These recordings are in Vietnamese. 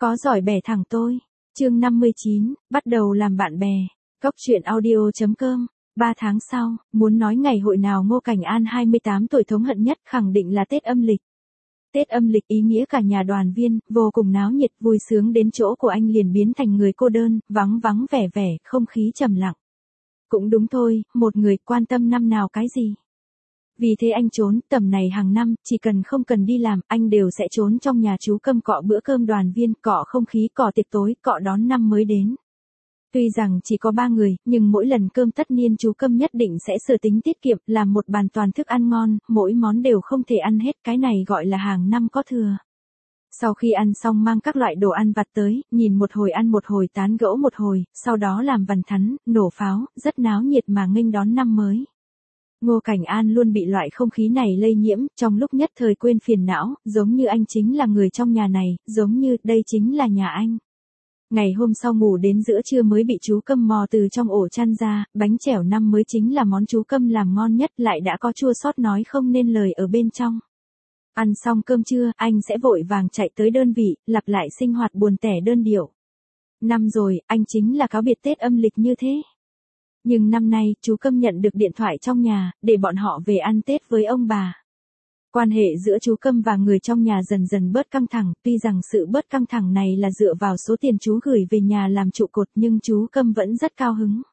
Có giỏi bẻ thẳng tôi. Chương 59, bắt đầu làm bạn bè. Góc truyện audio.com. 3 tháng sau, muốn nói ngày hội nào Ngô Cảnh An 28 tuổi thống hận nhất khẳng định là Tết âm lịch. Tết âm lịch ý nghĩa cả nhà đoàn viên, vô cùng náo nhiệt, vui sướng đến chỗ của anh liền biến thành người cô đơn, vắng vắng vẻ vẻ, không khí trầm lặng. Cũng đúng thôi, một người quan tâm năm nào cái gì. Vì thế anh trốn, tầm này hàng năm, chỉ cần không cần đi làm, anh đều sẽ trốn trong nhà chú Câm cọ bữa cơm đoàn viên, cọ không khí, cọ tiệc tối, cọ đón năm mới đến. Tuy rằng chỉ có 3 người, nhưng mỗi lần cơm tất niên chú Câm nhất định sẽ sở tính tiết kiệm, làm một bàn toàn thức ăn ngon, mỗi món đều không thể ăn hết, cái này gọi là hàng năm có thừa. Sau khi ăn xong mang các loại đồ ăn vặt tới, nhìn một hồi ăn một hồi tán gẫu một hồi, sau đó làm vằn thắn, nổ pháo, rất náo nhiệt mà nghênh đón năm mới. Ngô Cảnh An luôn bị loại không khí này lây nhiễm, trong lúc nhất thời quên phiền não, giống như anh chính là người trong nhà này, giống như đây chính là nhà anh. Ngày hôm sau ngủ đến giữa trưa mới bị chú Câm mò từ trong ổ chăn ra, bánh chèo năm mới chính là món chú Câm làm ngon nhất, lại đã có chua xót nói không nên lời ở bên trong. Ăn xong cơm trưa, anh sẽ vội vàng chạy tới đơn vị, lặp lại sinh hoạt buồn tẻ đơn điệu. Năm rồi, anh chính là cáo biệt Tết âm lịch như thế. Nhưng năm nay, chú Câm nhận được điện thoại trong nhà, để bọn họ về ăn Tết với ông bà. Quan hệ giữa chú Câm và người trong nhà dần dần bớt căng thẳng, tuy rằng sự bớt căng thẳng này là dựa vào số tiền chú gửi về nhà làm trụ cột nhưng chú Câm vẫn rất cao hứng.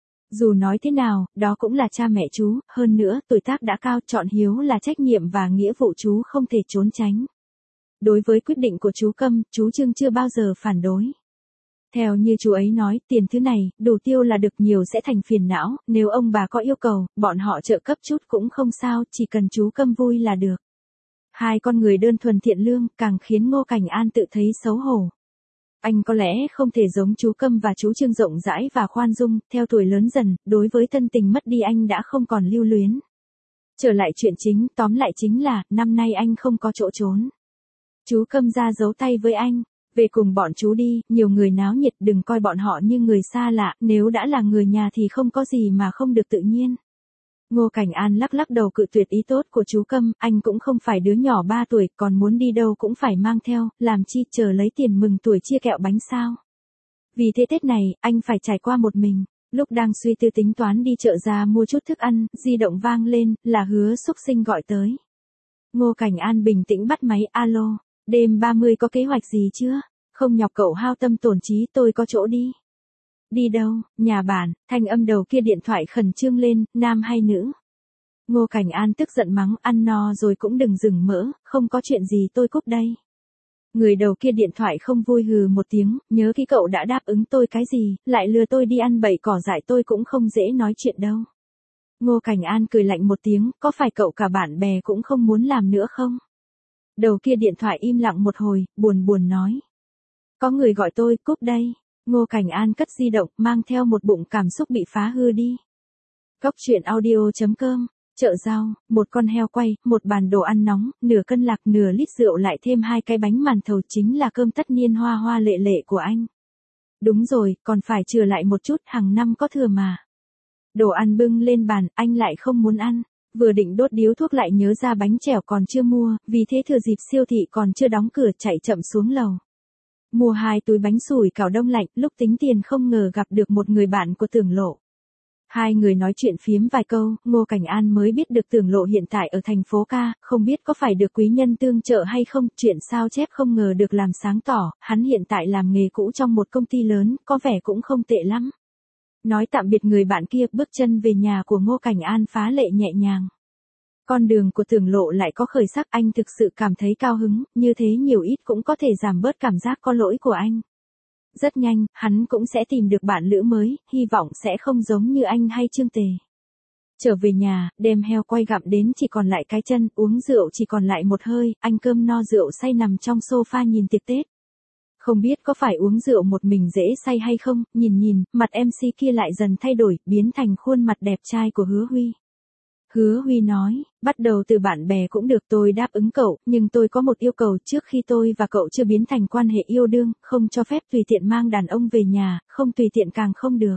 Dù nói thế nào, đó cũng là cha mẹ chú, hơn nữa, tuổi tác đã cao, chọn hiếu là trách nhiệm và nghĩa vụ chú không thể trốn tránh. Đối với quyết định của chú Câm, chú Trương chưa bao giờ phản đối. Theo như chú ấy nói, tiền thứ này, đủ tiêu là được, nhiều sẽ thành phiền não, nếu ông bà có yêu cầu, bọn họ trợ cấp chút cũng không sao, chỉ cần chú Câm vui là được. Hai con người đơn thuần thiện lương, càng khiến Ngô Cảnh An tự thấy xấu hổ. Anh có lẽ không thể giống chú Câm và chú Trương rộng rãi và khoan dung, theo tuổi lớn dần, đối với thân tình mất đi anh đã không còn lưu luyến. Trở lại chuyện chính, tóm lại chính là, năm nay anh không có chỗ trốn. Chú Câm ra giấu tay với anh. Về cùng bọn chú đi, nhiều người náo nhiệt, đừng coi bọn họ như người xa lạ, nếu đã là người nhà thì không có gì mà không được tự nhiên. Ngô Cảnh An lắc lắc đầu cự tuyệt ý tốt của chú Câm, anh cũng không phải đứa nhỏ 3 tuổi, còn muốn đi đâu cũng phải mang theo, làm chi chờ lấy tiền mừng tuổi chia kẹo bánh sao. Vì thế Tết này, anh phải trải qua một mình. Lúc đang suy tư tính toán đi chợ ra mua chút thức ăn, di động vang lên, là Hứa Xúc Sinh gọi tới. Ngô Cảnh An bình tĩnh bắt máy, alo. Đêm 30 có kế hoạch gì chưa? Không nhọc cậu hao tâm tổn trí, tôi có chỗ đi. Đi đâu? Nhà bản, thanh âm đầu kia điện thoại khẩn trương lên, nam hay nữ? Ngô Cảnh An tức giận mắng, ăn no rồi cũng đừng dừng mỡ, không có chuyện gì tôi cúp đây. Người đầu kia điện thoại không vui hừ một tiếng, nhớ kỹ cậu đã đáp ứng tôi cái gì, lại lừa tôi đi ăn bậy cỏ dại tôi cũng không dễ nói chuyện đâu. Ngô Cảnh An cười lạnh một tiếng, có phải cậu cả bạn bè cũng không muốn làm nữa không? Đầu kia điện thoại im lặng một hồi, buồn buồn nói. Có người gọi tôi, cúp đây. Ngô Cảnh An cất di động, mang theo một bụng cảm xúc bị phá hư đi. Góc truyện audio.com, chợ rau, một con heo quay, một bàn đồ ăn nóng, nửa cân lạc, nửa lít rượu lại thêm 2 cái bánh màn thầu chính là cơm tất niên hoa hoa lệ lệ của anh. Đúng rồi, còn phải trừ lại một chút, hàng năm có thừa mà. Đồ ăn bưng lên bàn, anh lại không muốn ăn. Vừa định đốt điếu thuốc lại nhớ ra bánh chèo còn chưa mua, vì thế thừa dịp siêu thị còn chưa đóng cửa chạy chậm xuống lầu. Mua 2 túi bánh sủi cảo đông lạnh, lúc tính tiền không ngờ gặp được một người bạn của Tưởng Lộ. Hai người nói chuyện phiếm vài câu, Ngô Cảnh An mới biết được Tưởng Lộ hiện tại ở thành phố Ca, không biết có phải được quý nhân tương trợ hay không, chuyện sao chép không ngờ được làm sáng tỏ, hắn hiện tại làm nghề cũ trong một công ty lớn, có vẻ cũng không tệ lắm. Nói tạm biệt người bạn kia, bước chân về nhà của Ngô Cảnh An phá lệ nhẹ nhàng. Con đường của Tưởng Lộ lại có khởi sắc, anh thực sự cảm thấy cao hứng, như thế nhiều ít cũng có thể giảm bớt cảm giác có lỗi của anh. Rất nhanh, hắn cũng sẽ tìm được bạn lữ mới, hy vọng sẽ không giống như anh hay Trương Tề. Trở về nhà, đem heo quay gặm đến chỉ còn lại cái chân, uống rượu chỉ còn lại một hơi, anh cơm no rượu say nằm trong sofa nhìn tiệc Tết. Không biết có phải uống rượu một mình dễ say hay không, nhìn, mặt MC kia lại dần thay đổi, biến thành khuôn mặt đẹp trai của Hứa Huy. Hứa Huy nói, bắt đầu từ bạn bè cũng được, tôi đáp ứng cậu, nhưng tôi có một yêu cầu, trước khi tôi và cậu chưa biến thành quan hệ yêu đương, không cho phép tùy tiện mang đàn ông về nhà, không tùy tiện càng không được.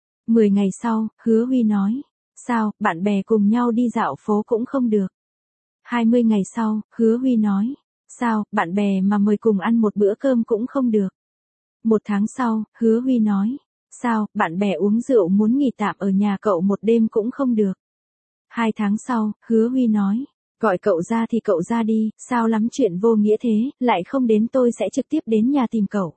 10 ngày sau, Hứa Huy nói, sao, bạn bè cùng nhau đi dạo phố cũng không được. 20 ngày sau, Hứa Huy nói, Sao, bạn bè mà mời cùng ăn một bữa cơm cũng không được. 1 tháng sau, Hứa Huy nói. Sao, bạn bè uống rượu muốn nghỉ tạm ở nhà cậu một đêm cũng không được. 2 tháng sau, Hứa Huy nói. Gọi cậu ra thì cậu ra đi, sao lắm chuyện vô nghĩa thế, lại không đến tôi sẽ trực tiếp đến nhà tìm cậu.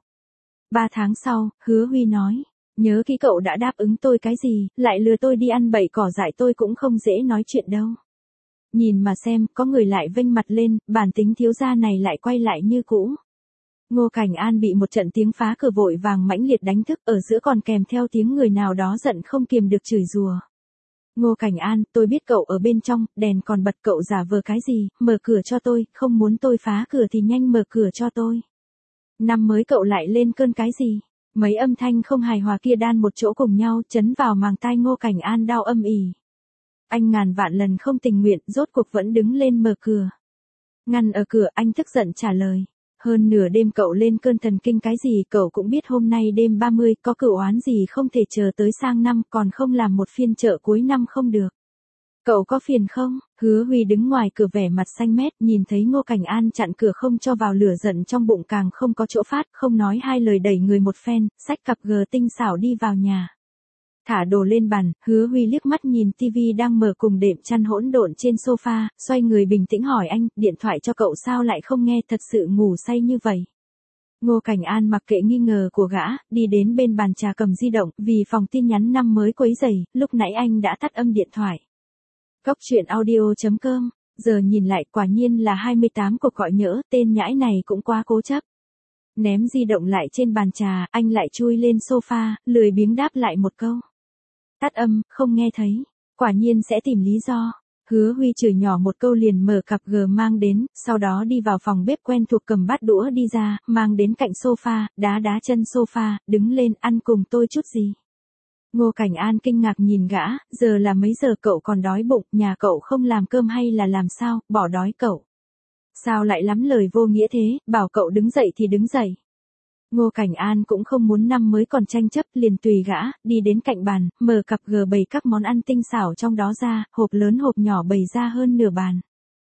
3 tháng sau, Hứa Huy nói. Nhớ kỹ cậu đã đáp ứng tôi cái gì, lại lừa tôi đi ăn bậy cỏ dại tôi cũng không dễ nói chuyện đâu. Nhìn mà xem, có người lại vênh mặt lên, bản tính thiếu gia này lại quay lại như cũ. Ngô Cảnh An bị một trận tiếng phá cửa vội vàng mãnh liệt đánh thức, ở giữa còn kèm theo tiếng người nào đó giận không kiềm được chửi rủa. Ngô Cảnh An, tôi biết cậu ở bên trong, đèn còn bật, cậu giả vờ cái gì, mở cửa cho tôi, không muốn tôi phá cửa thì nhanh mở cửa cho tôi. Năm mới cậu lại lên cơn cái gì? Mấy âm thanh không hài hòa kia đan một chỗ cùng nhau, chấn vào màng tai Ngô Cảnh An đau âm ỉ. Anh ngàn vạn lần không tình nguyện, rốt cuộc vẫn đứng lên mở cửa. Ngăn ở cửa, anh tức giận trả lời. Hơn nửa đêm cậu lên cơn thần kinh cái gì, cậu cũng biết hôm nay đêm 30, có cửu oán gì không thể chờ tới sang năm, còn không làm một phiên chợ cuối năm không được. Cậu có phiền không? Hứa Huy đứng ngoài cửa vẻ mặt xanh mét, nhìn thấy Ngô Cảnh An chặn cửa không cho vào, lửa giận trong bụng càng không có chỗ phát, không nói hai lời đẩy người một phen, xách cặp gờ tinh xảo đi vào nhà. Thả đồ lên bàn, Hứa Huy liếc mắt nhìn tivi đang mở cùng đệm chăn hỗn độn trên sofa, xoay người bình tĩnh hỏi anh, điện thoại cho cậu sao lại không nghe, thật sự ngủ say như vậy. Ngô Cảnh An mặc kệ nghi ngờ của gã, đi đến bên bàn trà cầm di động, vì phòng tin nhắn năm mới quấy rầy, lúc nãy anh đã tắt âm điện thoại. Góc truyện audio.com, giờ nhìn lại quả nhiên là 28 cuộc gọi nhỡ, tên nhãi này cũng quá cố chấp. Ném di động lại trên bàn trà, anh lại chui lên sofa, lười biếng đáp lại một câu. Tắt âm, không nghe thấy. Quả nhiên sẽ tìm lý do. Hứa Huy chửi nhỏ một câu liền mở cặp G mang đến, sau đó đi vào phòng bếp quen thuộc cầm bát đũa đi ra, mang đến cạnh sofa, đá đá chân sofa, đứng lên ăn cùng tôi chút gì. Ngô Cảnh An kinh ngạc nhìn gã, giờ là mấy giờ cậu còn đói bụng, nhà cậu không làm cơm hay là làm sao, bỏ đói cậu. Sao lại lắm lời vô nghĩa thế, bảo cậu đứng dậy thì đứng dậy. Ngô Cảnh An cũng không muốn năm mới còn tranh chấp, liền tùy gã, đi đến cạnh bàn, mở cặp G bày các món ăn tinh xảo trong đó ra, hộp lớn hộp nhỏ bày ra hơn nửa bàn.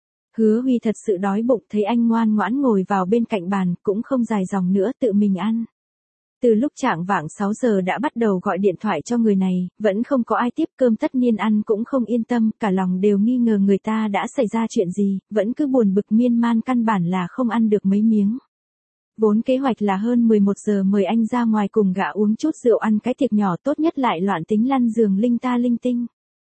Hứa Huy thật sự đói bụng, thấy anh ngoan ngoãn ngồi vào bên cạnh bàn, cũng không dài dòng nữa tự mình ăn. Từ lúc chạng vạng 6 giờ đã bắt đầu gọi điện thoại cho người này, vẫn không có ai tiếp, cơm tất niên ăn cũng không yên tâm, cả lòng đều nghi ngờ người ta đã xảy ra chuyện gì, vẫn cứ buồn bực miên man, căn bản là không ăn được mấy miếng. Vốn kế hoạch là hơn 11 giờ mời anh ra ngoài cùng gã uống chút rượu, ăn cái tiệc nhỏ, tốt nhất lại loạn tính lăn giường linh ta linh tinh.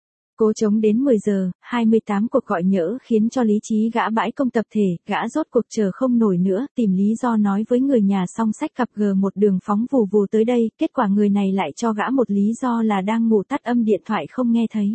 Cố chống đến 10 giờ, 28 cuộc gọi nhỡ khiến cho lý trí gã bãi công tập thể, gã rốt cuộc chờ không nổi nữa, tìm lý do nói với người nhà xong xách cặp G một đường phóng vù vù tới đây, kết quả người này lại cho gã một lý do là đang ngủ, tắt âm điện thoại không nghe thấy.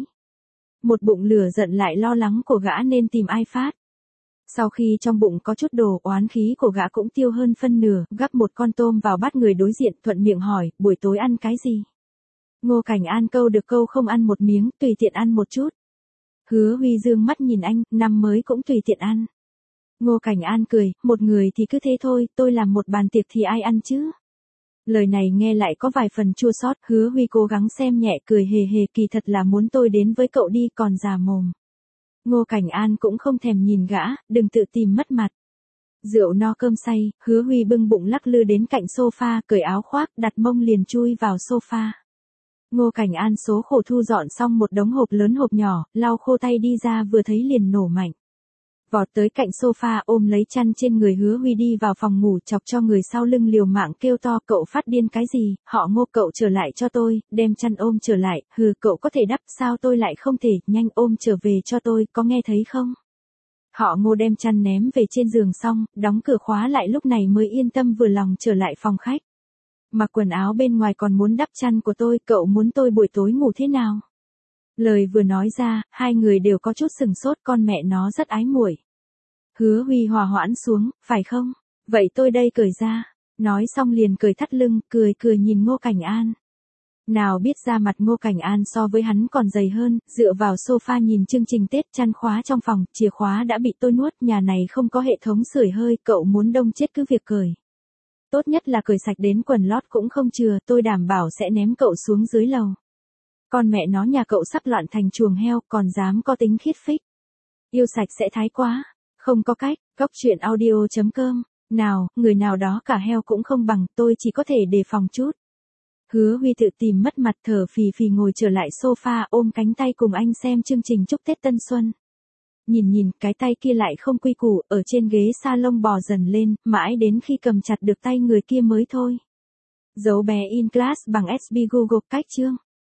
Một bụng lửa giận lại lo lắng của gã nên tìm ai phát. Sau khi trong bụng có chút đồ, oán khí của gã cũng tiêu hơn phân nửa, gắp một con tôm vào bát người đối diện, thuận miệng hỏi, buổi tối ăn cái gì? Ngô Cảnh An câu được câu không ăn một miếng, tùy tiện ăn một chút. Hứa Huy dương mắt nhìn anh, năm mới cũng tùy tiện ăn. Ngô Cảnh An cười, một người thì cứ thế thôi, tôi làm một bàn tiệc thì ai ăn chứ? Lời này nghe lại có vài phần chua xót, Hứa Huy cố gắng xem nhẹ, cười hề hề, kỳ thật là muốn tôi đến với cậu đi, còn già mồm. Ngô Cảnh An cũng không thèm nhìn gã, đừng tự tìm mất mặt. Rượu no cơm say, Hứa Huy bưng bụng lắc lư đến cạnh sofa, cởi áo khoác, đặt mông liền chui vào sofa. Ngô Cảnh An số khổ thu dọn xong một đống hộp lớn hộp nhỏ, lau khô tay đi ra, vừa thấy liền nổ mạnh. Vọt tới cạnh sofa, ôm lấy chăn trên người Hứa Huy đi vào phòng ngủ, chọc cho người sau lưng liều mạng kêu to, cậu phát điên cái gì, họ Ngô, cậu trở lại cho tôi, đem chăn ôm trở lại, hừ, cậu có thể đắp, sao tôi lại không thể, nhanh ôm trở về cho tôi, có nghe thấy không? Họ Ngô đem chăn ném về trên giường xong, đóng cửa khóa lại, lúc này mới yên tâm vừa lòng trở lại phòng khách. Mặc quần áo bên ngoài còn muốn đắp chăn của tôi, cậu muốn tôi buổi tối ngủ thế nào? Lời vừa nói ra, hai người đều có chút sừng sốt, con mẹ nó rất ái muội. Hứa Huy hòa hoãn xuống, phải không? Vậy tôi đây cởi ra. Nói xong liền cởi thắt lưng, cười cười nhìn Ngô Cảnh An. Nào biết ra mặt Ngô Cảnh An so với hắn còn dày hơn, dựa vào sofa nhìn chương trình Tết, chăn khóa trong phòng, chìa khóa đã bị tôi nuốt, nhà này không có hệ thống sưởi hơi, cậu muốn đông chết cứ việc cởi. Tốt nhất là cởi sạch đến quần lót cũng không chừa, tôi đảm bảo sẽ ném cậu xuống dưới lầu. Con mẹ nó, nhà cậu sắp loạn thành chuồng heo, còn dám có tính khiết phích. Yêu sạch sẽ thái quá. Không có cách, góc chuyện audio.com. Nào, người nào đó cả heo cũng không bằng, tôi chỉ có thể đề phòng chút. Hứa Huy tự tìm mất mặt, thở phì phì ngồi trở lại sofa, ôm cánh tay cùng anh xem chương trình chúc Tết Tân Xuân. Nhìn, cái tay kia lại không quy củ, ở trên ghế salon bò dần lên, mãi đến khi cầm chặt được tay người kia mới thôi. Dấu bé in class bằng SB Google cách chương.